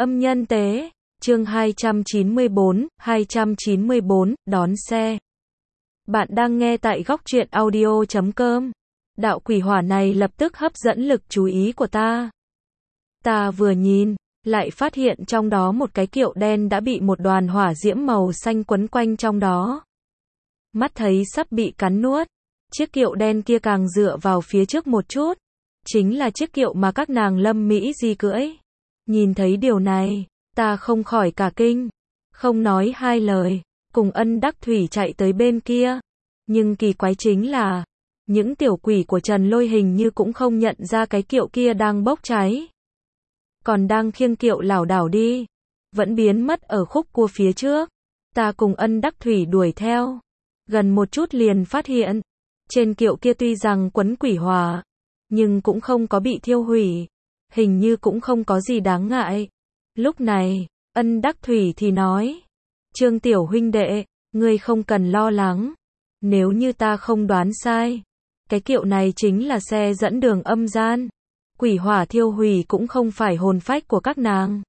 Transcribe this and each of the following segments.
Âm nhân tế, chương 294, đón xe. Bạn đang nghe tại góc truyện audio.com. Đạo quỷ hỏa này lập tức hấp dẫn lực chú ý của ta. Ta vừa nhìn, lại phát hiện trong đó một cái kiệu đen đã bị một đoàn hỏa diễm màu xanh quấn quanh trong đó. Mắt thấy sắp bị cắn nuốt, chiếc kiệu đen kia càng dựa vào phía trước một chút. Chính là chiếc kiệu mà các nàng Lâm Mỹ Di cưỡi. Nhìn thấy điều này, ta không khỏi cả kinh, không nói hai lời, cùng Ân Đắc Thủy chạy tới bên kia. Nhưng kỳ quái chính là, những tiểu quỷ của Trần Lôi hình như cũng không nhận ra cái kiệu kia đang bốc cháy. Còn đang khiêng kiệu lảo đảo đi, vẫn biến mất ở khúc cua phía trước. Ta cùng Ân Đắc Thủy đuổi theo, gần một chút liền phát hiện, trên kiệu kia tuy rằng quấn quỷ hỏa, nhưng cũng không có bị thiêu hủy, hình như cũng không có gì đáng ngại. Lúc này, Ân Đắc Thủy thì nói, Trương tiểu huynh đệ, ngươi không cần lo lắng, nếu như ta không đoán sai, cái kiệu này chính là xe dẫn đường âm gian. Quỷ hỏa thiêu hủy cũng không phải hồn phách của các nàng,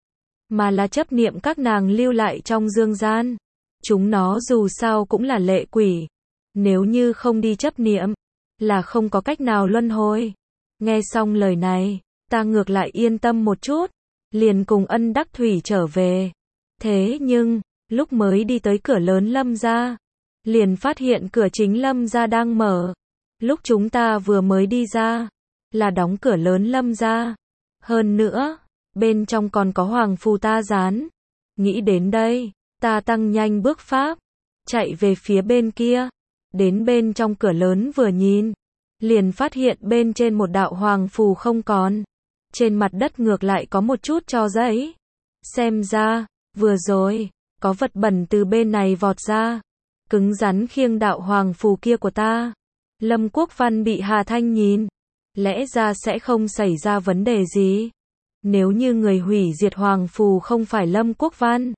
mà là chấp niệm các nàng lưu lại trong dương gian. Chúng nó dù sao cũng là lệ quỷ, nếu như không đi chấp niệm, là không có cách nào luân hồi. Nghe xong lời này, ta ngược lại yên tâm một chút, liền cùng Ân Đắc Thủy trở về. Thế nhưng, lúc mới đi tới cửa lớn Lâm gia, liền phát hiện cửa chính Lâm gia đang mở. Lúc chúng ta vừa mới đi ra, là đóng cửa lớn Lâm gia. Hơn nữa, bên trong còn có hoàng phù ta dán. Nghĩ đến đây, ta tăng nhanh bước pháp, chạy về phía bên kia. Đến bên trong cửa lớn vừa nhìn, liền phát hiện bên trên một đạo hoàng phù không còn. Trên mặt đất ngược lại có một chút tro giấy. Xem ra, vừa rồi, có vật bẩn từ bên này vọt ra, cứng rắn khiêng đạo hoàng phù kia của ta. Lâm Quốc Văn bị Hà Thanh nhìn, lẽ ra sẽ không xảy ra vấn đề gì. Nếu như người hủy diệt hoàng phù không phải Lâm Quốc Văn,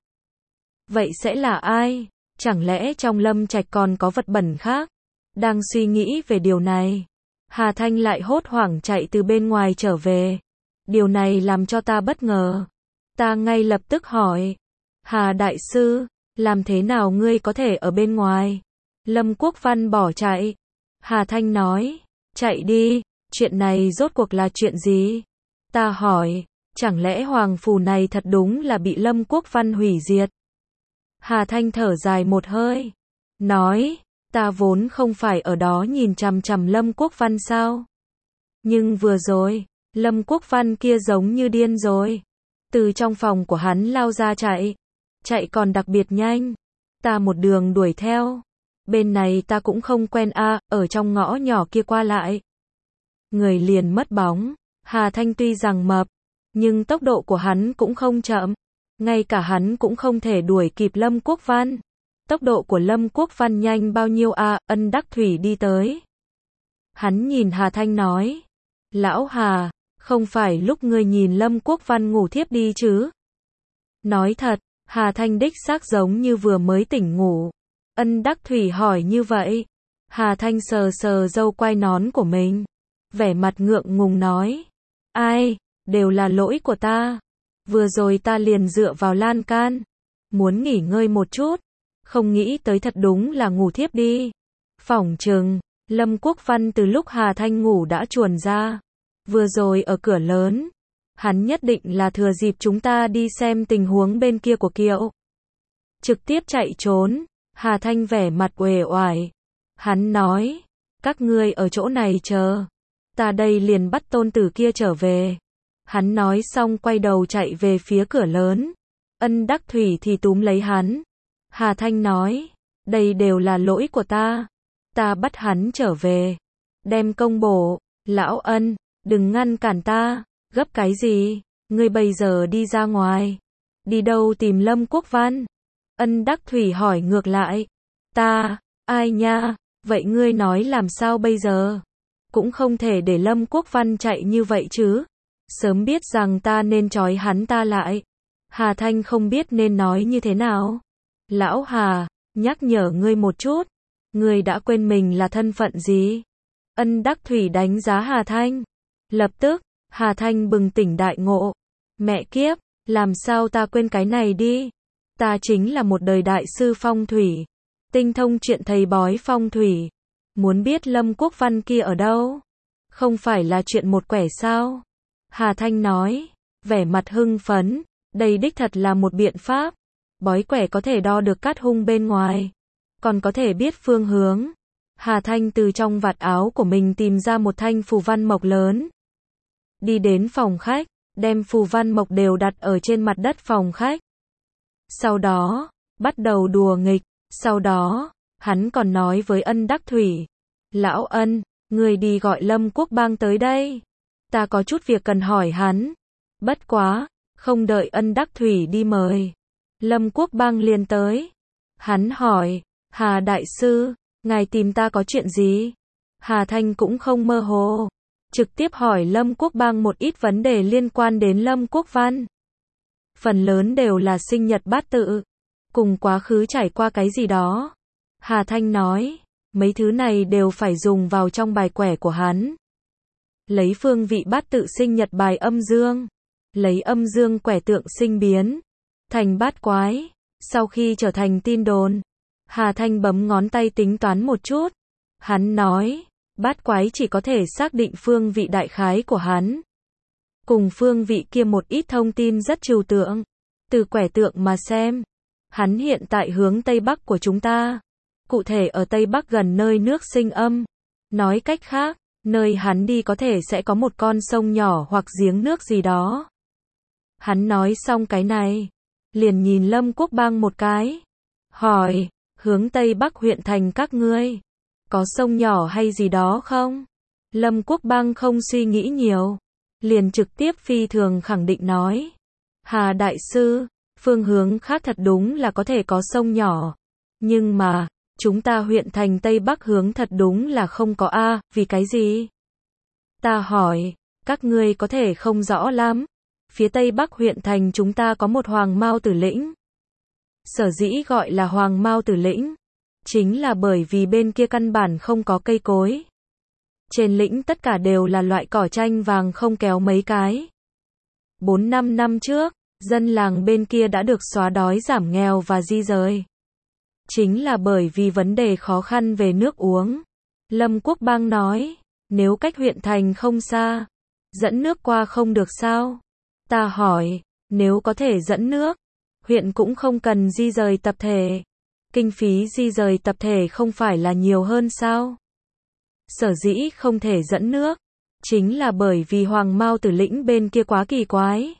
vậy sẽ là ai? Chẳng lẽ trong Lâm Trạch còn có vật bẩn khác? Đang suy nghĩ về điều này, Hà Thanh lại hốt hoảng chạy từ bên ngoài trở về. Điều này làm cho ta bất ngờ. Ta ngay lập tức hỏi, Hà đại sư, làm thế nào ngươi có thể ở bên ngoài? Lâm Quốc Văn bỏ chạy. Hà Thanh nói, chạy đi, chuyện này rốt cuộc là chuyện gì? Ta hỏi, chẳng lẽ hoàng phù này thật đúng là bị Lâm Quốc Văn hủy diệt? Hà Thanh thở dài một hơi, nói, ta vốn không phải ở đó nhìn chằm chằm Lâm Quốc Văn sao? Nhưng vừa rồi, Lâm Quốc Văn kia giống như điên rồi. Từ trong phòng của hắn lao ra chạy còn đặc biệt nhanh. Ta một đường đuổi theo. Bên này ta cũng không quen ở trong ngõ nhỏ kia qua lại. Người liền mất bóng. Hà Thanh tuy rằng mập, nhưng tốc độ của hắn cũng không chậm. Ngay cả hắn cũng không thể đuổi kịp Lâm Quốc Văn. Tốc độ của Lâm Quốc Văn nhanh bao nhiêu Ân Đắc Thủy đi tới. Hắn nhìn Hà Thanh nói, lão Hà, không phải lúc ngươi nhìn Lâm Quốc Văn ngủ thiếp đi chứ? Nói thật, Hà Thanh đích xác giống như vừa mới tỉnh ngủ. Ân Đắc Thủy hỏi như vậy. Hà Thanh sờ sờ râu quai nón của mình, vẻ mặt ngượng ngùng nói, ai, đều là lỗi của ta. Vừa rồi ta liền dựa vào lan can, muốn nghỉ ngơi một chút, không nghĩ tới thật đúng là ngủ thiếp đi. Phỏng chừng, Lâm Quốc Văn từ lúc Hà Thanh ngủ đã chuồn ra. Vừa rồi ở cửa lớn, hắn nhất định là thừa dịp chúng ta đi xem tình huống bên kia của kiệu, trực tiếp chạy trốn. Hà Thanh vẻ mặt uể oải. Hắn nói, các ngươi ở chỗ này chờ, ta đây liền bắt tôn tử kia trở về. Hắn nói xong quay đầu chạy về phía cửa lớn. Ân Đắc Thủy thì túm lấy hắn. Hà Thanh nói, đây đều là lỗi của ta. Ta bắt hắn trở về, đem công bổ. Lão Ân, đừng ngăn cản ta. Gấp cái gì? Ngươi bây giờ đi ra ngoài. Đi đâu tìm Lâm Quốc Văn? Ân Đắc Thủy hỏi ngược lại. Ta, ai nha? Vậy ngươi nói làm sao bây giờ? Cũng không thể để Lâm Quốc Văn chạy như vậy chứ. Sớm biết rằng ta nên trói hắn ta lại. Hà Thanh không biết nên nói như thế nào. Lão Hà, nhắc nhở ngươi một chút. Ngươi đã quên mình là thân phận gì? Ân Đắc Thủy đánh giá Hà Thanh. Lập tức, Hà Thanh bừng tỉnh đại ngộ. Mẹ kiếp, Làm sao ta quên cái này đi? Ta chính là một đời đại sư phong thủy, tinh thông chuyện thầy bói phong thủy. Muốn biết Lâm Quốc Văn kia ở đâu? Không phải là chuyện một quẻ sao? Hà Thanh nói, vẻ mặt hưng phấn, đây đích thật là một biện pháp. Bói quẻ có thể đo được cát hung bên ngoài, còn có thể biết phương hướng. Hà Thanh từ trong vạt áo của mình tìm ra một thanh phù văn mộc lớn. Đi đến phòng khách, đem phù văn mộc đều đặt ở trên mặt đất phòng khách. Sau đó, bắt đầu đùa nghịch. Sau đó, hắn còn nói với Ân Đắc Thủy, lão Ân, người đi gọi Lâm Quốc Bang tới đây. Ta có chút việc cần hỏi hắn. Bất quá, không đợi Ân Đắc Thủy đi mời, Lâm Quốc Bang liền tới. Hắn hỏi, Hà Đại Sư, ngài tìm ta có chuyện gì? Hà Thanh cũng không mơ hồ, trực tiếp hỏi Lâm Quốc Bang một ít vấn đề liên quan đến Lâm Quốc Văn. Phần lớn đều là sinh nhật bát tự, cùng quá khứ trải qua cái gì đó. Hà Thanh nói, mấy thứ này đều phải dùng vào trong bài quẻ của hắn. Lấy phương vị bát tự sinh nhật bài âm dương, lấy âm dương quẻ tượng sinh biến thành bát quái. Sau khi trở thành tin đồn, Hà Thanh bấm ngón tay tính toán một chút. Hắn nói, bát quái chỉ có thể xác định phương vị đại khái của hắn, cùng phương vị kia một ít thông tin rất trừu tượng. Từ quẻ tượng mà xem, hắn hiện tại hướng Tây Bắc của chúng ta, cụ thể ở Tây Bắc gần nơi nước sinh âm. Nói cách khác, nơi hắn đi có thể sẽ có một con sông nhỏ hoặc giếng nước gì đó. Hắn nói xong cái này, liền nhìn Lâm Quốc Bang một cái, hỏi, hướng Tây Bắc huyện thành các ngươi, có sông nhỏ hay gì đó không? Lâm Quốc Bang không suy nghĩ nhiều, liền trực tiếp phi thường khẳng định nói, Hà Đại Sư, phương hướng khác thật đúng là có thể có sông nhỏ, nhưng mà, chúng ta huyện thành Tây Bắc hướng thật đúng là không có a, vì cái gì? Ta hỏi, các ngươi có thể không rõ lắm. Phía Tây Bắc huyện thành chúng ta có một Hoàng Mao Tử Lĩnh. Sở dĩ gọi là Hoàng Mao Tử Lĩnh, chính là bởi vì bên kia căn bản không có cây cối. Trên lĩnh tất cả đều là loại cỏ chanh vàng không kéo mấy cái. 4-5 năm trước, dân làng bên kia đã được xóa đói giảm nghèo và di rời. Chính là bởi vì vấn đề khó khăn về nước uống. Lâm Quốc Bang nói, nếu cách huyện thành không xa, dẫn nước qua không được sao? Ta hỏi, nếu có thể dẫn nước, huyện cũng không cần di rời tập thể. Kinh phí di rời tập thể không phải là nhiều hơn sao? Sở dĩ không thể dẫn nước, chính là bởi vì Hoàng Mao Tử Lĩnh bên kia quá kỳ quái.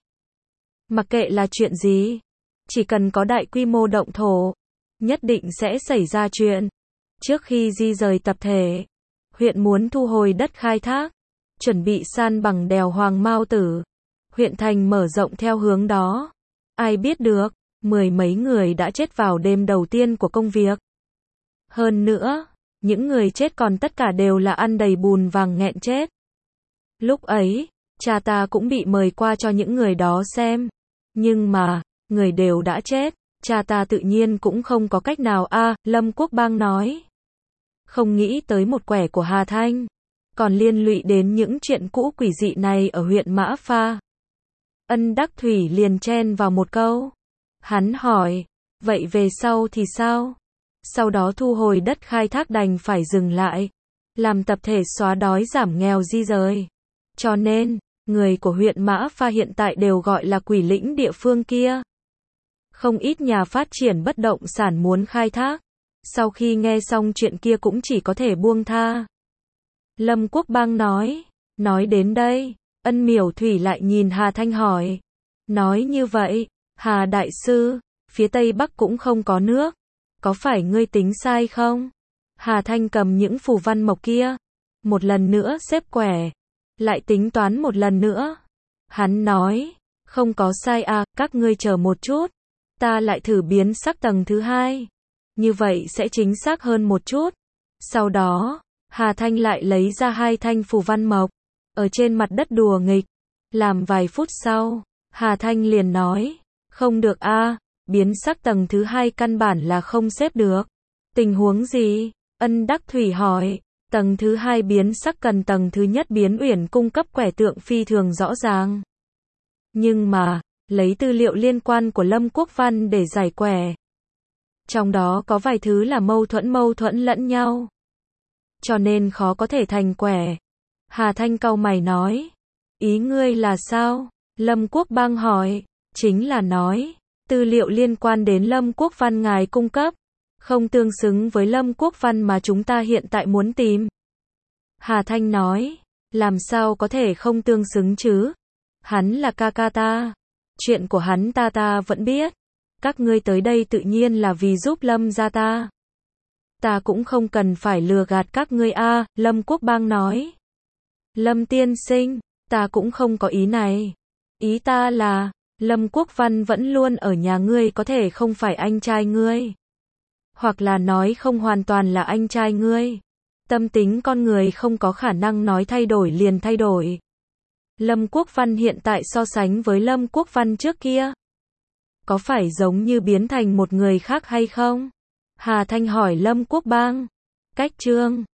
Mặc kệ là chuyện gì, chỉ cần có đại quy mô động thổ, nhất định sẽ xảy ra chuyện. Trước khi di rời tập thể, huyện muốn thu hồi đất khai thác, chuẩn bị san bằng đèo Hoàng Mao Tử. Huyện thành mở rộng theo hướng đó. Ai biết được, 10 mấy người đã chết vào đêm đầu tiên của công việc. Hơn nữa, những người chết còn tất cả đều là ăn đầy bùn vàng nghẹn chết. Lúc ấy, cha ta cũng bị mời qua cho những người đó xem. Nhưng mà, người đều đã chết, cha ta tự nhiên cũng không có cách nào a. Lâm Quốc Bang nói. Không nghĩ tới một quẻ của Hà Thanh, còn liên lụy đến những chuyện cũ quỷ dị này ở huyện Mã Pha. Ân Đắc Thủy liền chen vào một câu. Hắn hỏi, vậy về sau thì sao? Sau đó thu hồi đất khai thác đành phải dừng lại, làm tập thể xóa đói giảm nghèo di rời. Cho nên, người của huyện Mã Pha hiện tại đều gọi là quỷ lĩnh địa phương kia. Không ít nhà phát triển bất động sản muốn khai thác. Sau khi nghe xong chuyện kia cũng chỉ có thể buông tha. Lâm Quốc Bang nói đến đây, Ân Miểu Thủy lại nhìn Hà Thanh hỏi. Nói như vậy, Hà Đại Sư, phía Tây Bắc cũng không có nước. Có phải ngươi tính sai không? Hà Thanh cầm những phù văn mộc kia, một lần nữa xếp quẻ, lại tính toán một lần nữa. Hắn nói, không có sai à, các ngươi chờ một chút. Ta lại thử biến sắc tầng thứ hai. Như vậy sẽ chính xác hơn một chút. Sau đó, Hà Thanh lại lấy ra 2 thanh phù văn mộc, ở trên mặt đất đùa nghịch. Làm vài phút sau, Hà Thanh liền nói, không được a, biến sắc tầng thứ hai căn bản là không xếp được. Tình huống gì? Ân Đắc Thủy hỏi. Tầng thứ hai biến sắc cần tầng thứ nhất biến uyển cung cấp quẻ tượng phi thường rõ ràng. Nhưng mà, lấy tư liệu liên quan của Lâm Quốc Văn để giải quẻ. Trong đó có vài thứ là mâu thuẫn lẫn nhau. Cho nên khó có thể thành quẻ. Hà Thanh cau mày nói. Ý ngươi là sao? Lâm Quốc Bang hỏi. Chính là nói, tư liệu liên quan đến Lâm Quốc Văn ngài cung cấp, không tương xứng với Lâm Quốc Văn mà chúng ta hiện tại muốn tìm. Hà Thanh nói, làm sao có thể không tương xứng chứ? Hắn là ca ca ta. Chuyện của hắn ta vẫn biết. Các ngươi tới đây tự nhiên là vì giúp Lâm gia ta. Ta cũng không cần phải lừa gạt các ngươi a, Lâm Quốc Bang nói. Lâm tiên sinh, ta cũng không có ý này. Ý ta là, Lâm Quốc Văn vẫn luôn ở nhà ngươi có thể không phải anh trai ngươi. Hoặc là nói không hoàn toàn là anh trai ngươi. Tâm tính con người không có khả năng nói thay đổi liền thay đổi. Lâm Quốc Văn hiện tại so sánh với Lâm Quốc Văn trước kia, có phải giống như biến thành một người khác hay không? Hà Thanh hỏi Lâm Quốc Bang. Cách chương